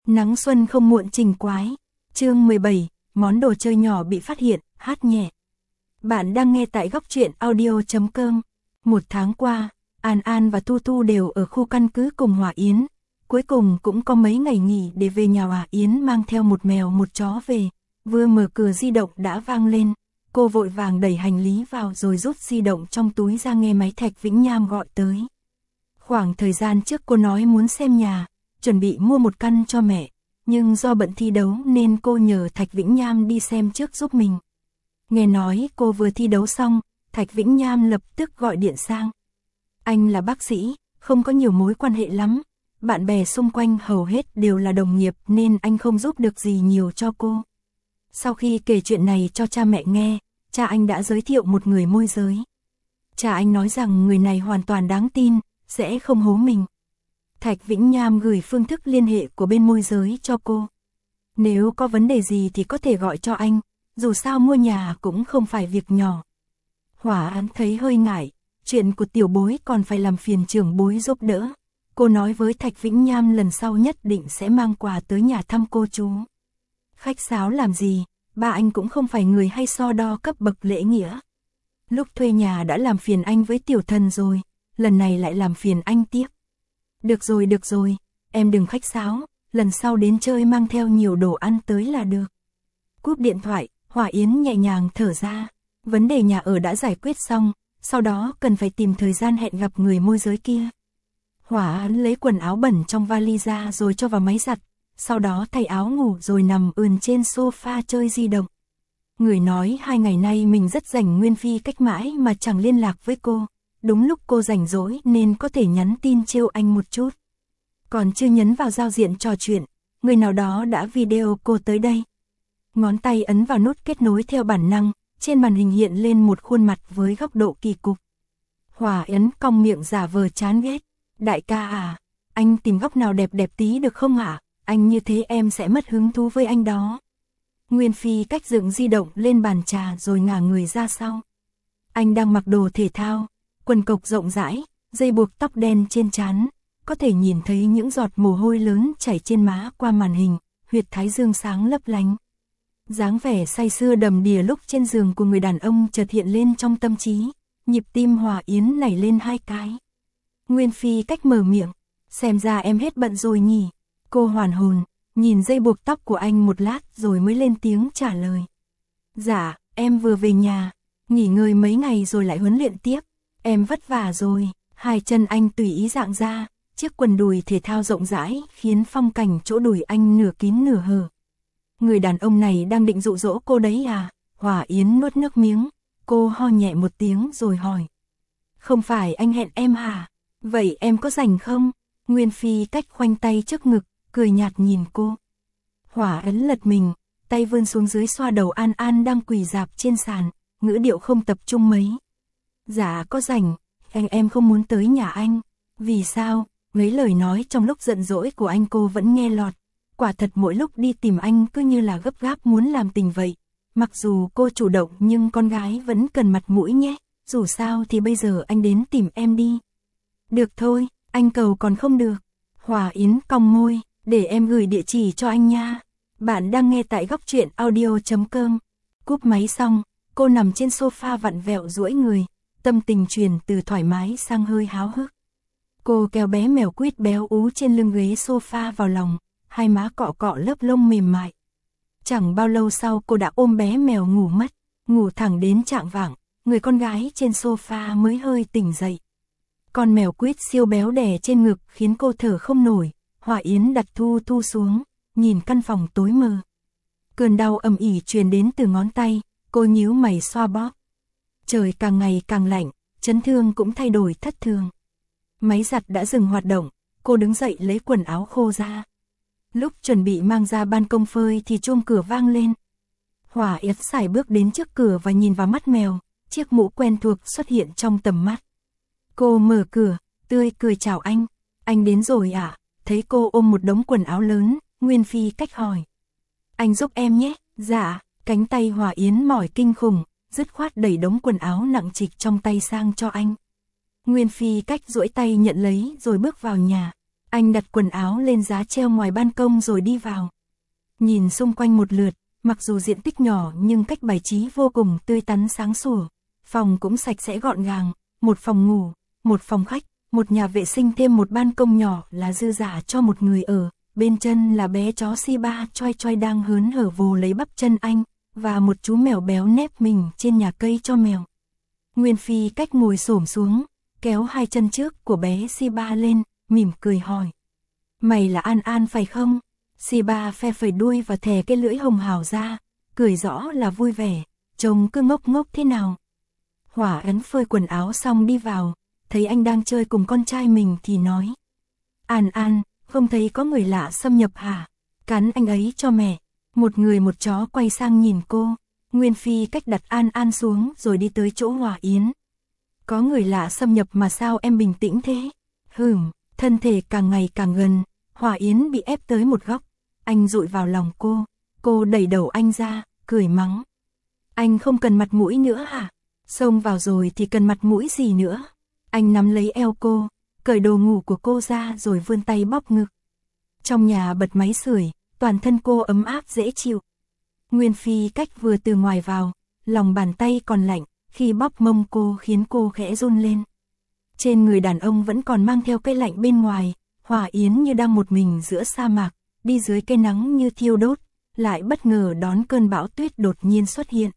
Nắng xuân không muộn trình quái. Chương 17, món đồ chơi nhỏ bị phát hiện, hát nhẹ. Bạn đang nghe tại góc truyện audio.com. Một tháng qua, An An và Thu Thu đều ở khu căn cứ cùng Hỏa Yến. Cuối cùng cũng có mấy ngày nghỉ để về nhà. Hỏa Yến mang theo một mèo một chó về. Vừa mở cửa di động đã vang lên. Cô vội vàng đẩy hành lý vào rồi rút di động trong túi ra nghe máy Thạch Vĩnh Nham gọi tới. Khoảng thời gian trước cô nói muốn xem nhà, chuẩn bị mua một căn cho mẹ, nhưng do bận thi đấu nên cô nhờ Thạch Vĩnh Nham đi xem trước giúp mình. Nghe nói cô vừa thi đấu xong, Thạch Vĩnh Nham lập tức gọi điện sang. Anh là bác sĩ, không có nhiều mối quan hệ lắm, bạn bè xung quanh hầu hết đều là đồng nghiệp nên anh không giúp được gì nhiều cho cô. Sau khi kể chuyện này cho cha mẹ nghe, cha anh đã giới thiệu một người môi giới. Cha anh nói rằng người này hoàn toàn đáng tin, sẽ không hố mình. Thạch Vĩnh Nham gửi phương thức liên hệ của bên môi giới cho cô. Nếu có vấn đề gì thì có thể gọi cho anh, dù sao mua nhà cũng không phải việc nhỏ. Hỏa Án thấy hơi ngại, chuyện của tiểu bối còn phải làm phiền trưởng bối giúp đỡ. Cô nói với Thạch Vĩnh Nham lần sau nhất định sẽ mang quà tới nhà thăm cô chú. Khách sáo làm gì, ba anh cũng không phải người hay so đo cấp bậc lễ nghĩa. Lúc thuê nhà đã làm phiền anh với tiểu thần rồi, lần này lại làm phiền anh tiếp. Được rồi, em đừng khách sáo, lần sau đến chơi mang theo nhiều đồ ăn tới là được. Cúp điện thoại, Hỏa Yến nhẹ nhàng thở ra, vấn đề nhà ở đã giải quyết xong, sau đó cần phải tìm thời gian hẹn gặp người môi giới kia. Hỏa Án lấy quần áo bẩn trong vali ra rồi cho vào máy giặt, sau đó thay áo ngủ rồi nằm ườn trên sofa chơi di động. Người nói 2 ngày nay mình rất rảnh, Nguyên Phi cách mãi mà chẳng liên lạc với cô. Đúng lúc cô rảnh rỗi nên có thể nhắn tin trêu anh một chút. Còn chưa nhấn vào giao diện trò chuyện, người nào đó đã video cô tới đây. Ngón tay ấn vào nút kết nối theo bản năng, trên màn hình hiện lên một khuôn mặt với góc độ kỳ cục. Hỏa Yến cong miệng giả vờ chán ghét. Đại ca à, anh tìm góc nào đẹp đẹp tí được không hả? Anh như thế em sẽ mất hứng thú với anh đó. Nguyên Phi cách dựng di động lên bàn trà rồi ngả người ra sau. Anh đang mặc đồ thể thao, quần cộc rộng rãi, dây buộc tóc đen trên trán, có thể nhìn thấy những giọt mồ hôi lớn chảy trên má qua màn hình, huyệt thái dương sáng lấp lánh. Dáng vẻ say sưa đầm đìa lúc trên giường của người đàn ông chợt hiện lên trong tâm trí, nhịp tim Hỏa Yến nảy lên 2 cái. Nguyên Phi cách mở miệng, xem ra em hết bận rồi nhỉ. Cô hoàn hồn, nhìn dây buộc tóc của anh một lát rồi mới lên tiếng trả lời. Dạ, em vừa về nhà, nghỉ ngơi mấy ngày rồi lại huấn luyện tiếp. Em vất vả rồi. Hai chân anh tùy ý dạng ra, chiếc quần đùi thể thao rộng rãi khiến phong cảnh chỗ đùi anh nửa kín nửa hở. Người đàn ông này đang định dụ dỗ cô đấy à? Hỏa Yến nuốt nước miếng, cô ho nhẹ một tiếng rồi hỏi. Không phải anh hẹn em hả? Vậy em có rảnh không? Nguyên Phi cách khoanh tay trước ngực, cười nhạt nhìn cô. Hỏa Yến lật mình, tay vươn xuống dưới xoa đầu An An đang quỳ rạp trên sàn, ngữ điệu không tập trung mấy. Dạ có rảnh, em không muốn tới nhà anh. Vì sao? Mấy lời nói trong lúc giận dỗi của anh cô vẫn nghe lọt. Quả thật mỗi lúc đi tìm anh cứ như là gấp gáp muốn làm tình vậy. Mặc dù cô chủ động nhưng con gái vẫn cần mặt mũi nhé. Dù sao thì bây giờ anh đến tìm em đi. Được thôi, anh cầu còn không được. Hỏa Yến cong môi, để em gửi địa chỉ cho anh nha. Bạn đang nghe tại góc truyện audio.com. Cúp máy xong, cô nằm trên sofa vặn vẹo duỗi người. Tâm tình chuyển từ thoải mái sang hơi háo hức. Cô kéo bé mèo quýt béo ú trên lưng ghế sofa vào lòng, hai má cọ cọ lớp lông mềm mại. Chẳng bao lâu sau cô đã ôm bé mèo ngủ mất, ngủ thẳng đến chạng vạng, người con gái trên sofa mới hơi tỉnh dậy. Con mèo quýt siêu béo đè trên ngực khiến cô thở không nổi. Hỏa Yến đặt Thu Thu xuống, nhìn căn phòng tối mờ. Cơn đau ầm ỉ truyền đến từ ngón tay, cô nhíu mày xoa bóp. Trời càng ngày càng lạnh, chấn thương cũng thay đổi thất thường. Máy giặt đã dừng hoạt động, cô đứng dậy lấy quần áo khô ra. Lúc chuẩn bị mang ra ban công phơi thì chuông cửa vang lên. Hỏa Yến sải bước đến trước cửa và nhìn vào mắt mèo, chiếc mũ quen thuộc xuất hiện trong tầm mắt. Cô mở cửa, tươi cười chào anh. Anh đến rồi à? Thấy cô ôm một đống quần áo lớn, Nguyên Phi cách hỏi. Anh giúp em nhé. Dạ, cánh tay Hỏa Yến mỏi kinh khủng, dứt khoát đẩy đống quần áo nặng trịch trong tay sang cho anh. Nguyên Phi cách duỗi tay nhận lấy rồi bước vào nhà. Anh đặt quần áo lên giá treo ngoài ban công rồi đi vào. Nhìn xung quanh một lượt, mặc dù diện tích nhỏ nhưng cách bài trí vô cùng tươi tắn sáng sủa. Phòng cũng sạch sẽ gọn gàng, một phòng ngủ, một phòng khách, một nhà vệ sinh thêm một ban công nhỏ là dư dả cho một người ở. Bên chân là bé chó Shiba choi choi đang hớn hở vồ lấy bắp chân anh, và một chú mèo béo nép mình trên nhà cây cho mèo. Nguyên Phi Cách ngồi xổm xuống, kéo hai chân trước của bé Shiba lên, mỉm cười hỏi. Mày là An An phải không? Shiba phe phẩy đuôi và thè cái lưỡi hồng hào ra, cười rõ là vui vẻ, trông cứ ngốc ngốc thế nào. Hỏa Ấn phơi quần áo xong đi vào, thấy anh đang chơi cùng con trai mình thì nói. An An, không thấy có người lạ xâm nhập hả? Cắn anh ấy cho mẹ. Một người một chó quay sang nhìn cô. Nguyên Phi Cách đặt An An xuống rồi đi tới chỗ Hỏa Yến. Có người lạ xâm nhập mà sao em bình tĩnh thế? Thân thể càng ngày càng gần, Hỏa Yến bị ép tới một góc. Anh dụi vào lòng cô đẩy đầu anh ra, cười mắng. Anh không cần mặt mũi nữa hả? Xông vào rồi thì cần mặt mũi gì nữa? Anh nắm lấy eo cô, cởi đồ ngủ của cô ra rồi vươn tay bóp ngực. Trong nhà bật máy sưởi, toàn thân cô ấm áp dễ chịu. Nguyên Phi Cách vừa từ ngoài vào, lòng bàn tay còn lạnh, khi bóp mông cô khiến cô khẽ run lên. Trên người đàn ông vẫn còn mang theo cái lạnh bên ngoài, Hỏa Yến như đang một mình giữa sa mạc, đi dưới cây nắng như thiêu đốt, lại bất ngờ đón cơn bão tuyết đột nhiên xuất hiện.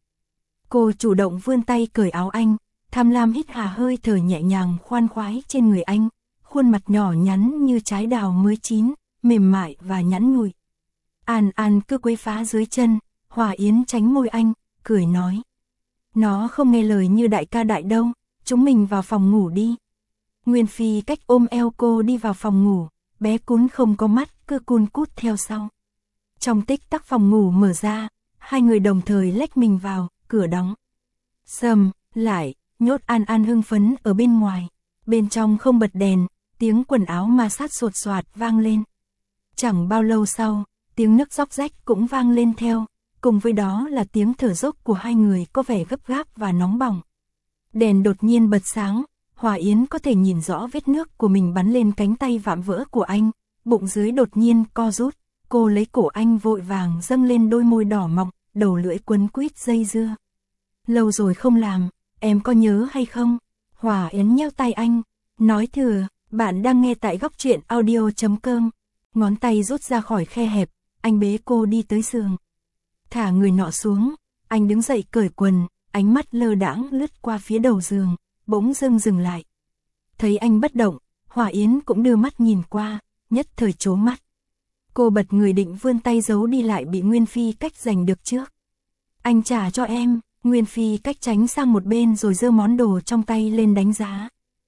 Cô chủ động vươn tay cởi áo anh, tham lam hít hà hơi thở nhẹ nhàng khoan khoái trên người anh, khuôn mặt nhỏ nhắn như trái đào mới chín, mềm mại và nhẵn nhụi. An An cứ quấy phá dưới chân, Hỏa Yến tránh môi anh, cười nói. Nó không nghe lời như đại ca đại đâu, chúng mình vào phòng ngủ đi. Nguyên Phi Cách ôm eo cô đi vào phòng ngủ, bé cún không có mắt cứ cun cút theo sau. Trong tích tắc phòng ngủ mở ra, hai người đồng thời lách mình vào, cửa đóng. Sầm lại, nhốt An An hưng phấn ở bên ngoài. Bên trong không bật đèn, tiếng quần áo ma sát sột soạt vang lên. Chẳng bao lâu sau, tiếng nấc róc rách cũng vang lên theo, cùng với đó là tiếng thở dốc của hai người có vẻ gấp gáp và nóng bỏng. Đèn đột nhiên bật sáng, Hỏa Yến có thể nhìn rõ vết nước của mình bắn lên cánh tay vạm vỡ của anh, bụng dưới đột nhiên co rút, cô lấy cổ anh vội vàng dâng lên đôi môi đỏ mọng, đầu lưỡi quấn quýt dây dưa. Lâu rồi không làm, em có nhớ hay không? Hỏa Yến nheo tay anh, nói thừa, bạn đang nghe tại Góc Truyện Audio.com. Ngón tay rút ra khỏi khe hẹp, anh bế cô đi tới giường. Thả người nọ xuống, anh đứng dậy cởi quần, ánh mắt lơ đãng lướt qua phía đầu giường, bỗng dưng dừng lại. Thấy anh bất động, Hỏa Yến cũng đưa mắt nhìn qua, nhất thời trố mắt. Cô bật người định vươn tay giấu đi lại bị Nguyên Phi Cách giành được trước. Anh trả cho em. Nguyên Phi Cách tránh sang một bên rồi giơ món đồ trong tay lên đánh giá.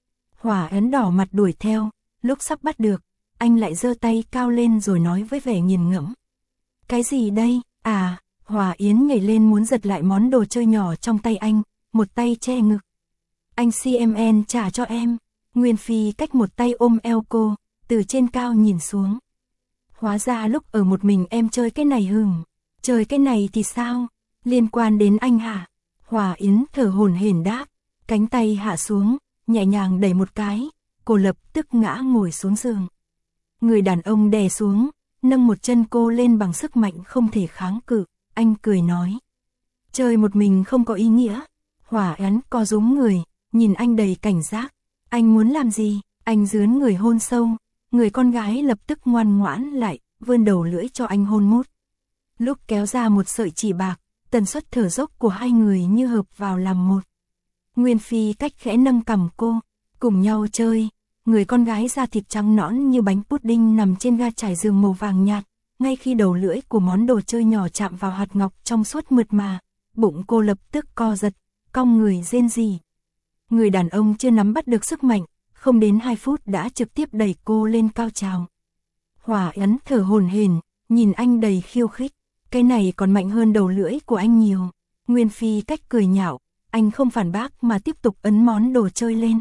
Hỏa Yến đỏ mặt đuổi theo, lúc sắp bắt được, anh lại giơ tay cao lên rồi nói với vẻ nghiền ngẫm. Cái gì đây? À, Hỏa Yến nhảy lên muốn giật lại món đồ chơi nhỏ trong tay anh, một tay che ngực. Anh CMN trả cho em. Nguyên Phi Cách một tay ôm eo cô, từ trên cao nhìn xuống. Hóa ra lúc ở một mình em chơi cái này Chơi cái này thì sao? Liên quan đến anh hả? Hỏa Yến thở hổn hển đáp, cánh tay hạ xuống, nhẹ nhàng đẩy một cái, cô lập tức ngã ngồi xuống giường. Người đàn ông đè xuống, nâng một chân cô lên bằng sức mạnh không thể kháng cự, anh cười nói. Chơi một mình không có ý nghĩa. Hỏa Yến co rúm người, nhìn anh đầy cảnh giác. Anh muốn làm gì? Anh dướn người hôn sâu, người con gái lập tức ngoan ngoãn lại, vươn đầu lưỡi cho anh hôn mút. Lúc kéo ra một sợi chỉ bạc, tần suất thở dốc của hai người như hợp vào làm một. Nguyên Phi Cách khẽ nâng cằm cô, cùng nhau chơi. Người con gái da thịt trắng nõn như bánh pudding nằm trên ga trải giường màu vàng nhạt, ngay khi đầu lưỡi của món đồ chơi nhỏ chạm vào hạt ngọc trong suốt mượt mà, bụng cô lập tức co giật, cong người rên rỉ. Người đàn ông chưa nắm bắt được sức mạnh, không đến 2 phút đã trực tiếp đẩy cô lên cao trào. Hỏa Yến thở hổn hển, nhìn anh đầy khiêu khích, cái này còn mạnh hơn đầu lưỡi của anh nhiều. Nguyên Phi Cách cười nhạo, anh không phản bác mà tiếp tục ấn món đồ chơi lên.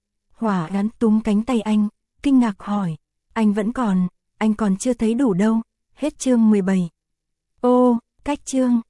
Hỏa Yến túm cánh tay anh, kinh ngạc hỏi, anh còn chưa thấy đủ đâu. Hết chương 17. Ô, Cách chương